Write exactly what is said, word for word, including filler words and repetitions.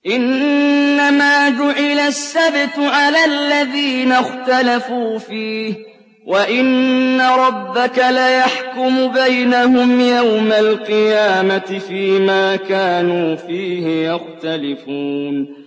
إِنَّمَا جُعِلَ السَّبْتُ عَلَى الَّذِينَ اخْتَلَفُوا فِيهِ ۚ وَإِنَّ رَبَّكَ لَيَحْكُمُ بَيْنَهُمْ يَوْمَ الْقِيَامَةِ فِيمَا كَانُوا فِيهِ يَخْتَلِفُونَ